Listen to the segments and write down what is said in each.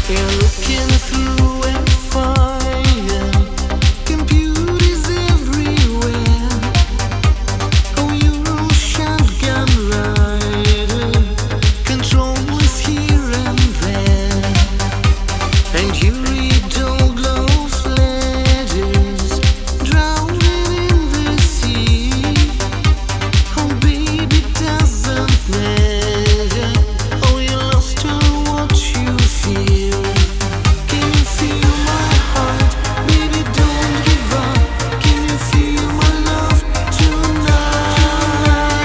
We're looking through and fire, computers everywhere. Oh, you're a shotgun rider, control is here and there. And you read old love letters, drowning in the sea. Oh, baby, doesn't matter. Oh, you lost to what you feel. Can you feel my heart? Baby, don't give up. Can you feel my love tonight?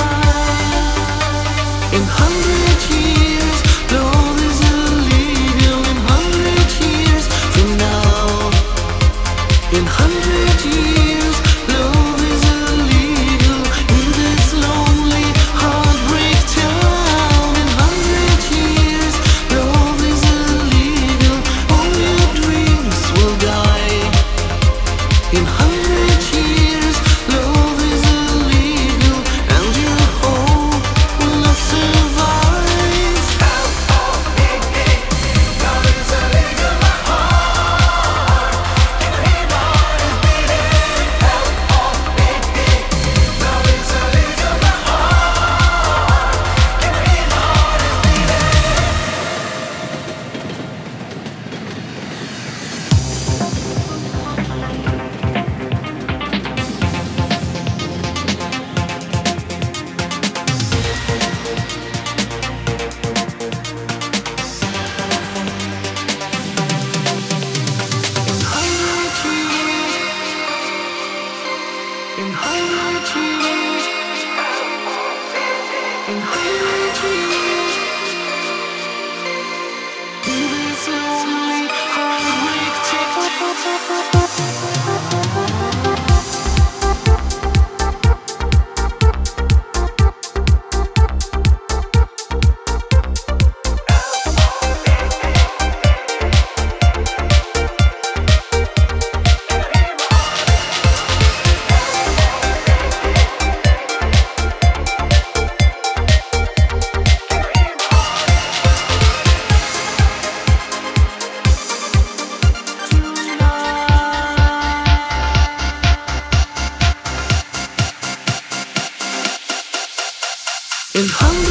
In 100 years, love is illegal. In 100 years from now. In 100 years, love is illegal in this lonely heartbreak town. In 100 years, love is illegal. All your dreams will die. In 100 years, love is illegal, and your hope will not survive. Love is illegal, my heart. Can you hear my heart is beating? Love is illegal, my heart. Can you hear my heart is beating? In 100 years, in 100 years, in this lonely heartbreak in 100